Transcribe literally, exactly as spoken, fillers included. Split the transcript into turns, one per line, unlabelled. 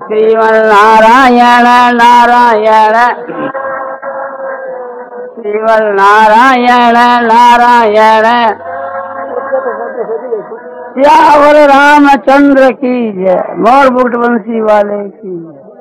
श्रीमन नारायण नारायण श्रीमन नारायण नारायण श्यावर रामचंद्र की जय। मोर बुट बंसी वाले की जय।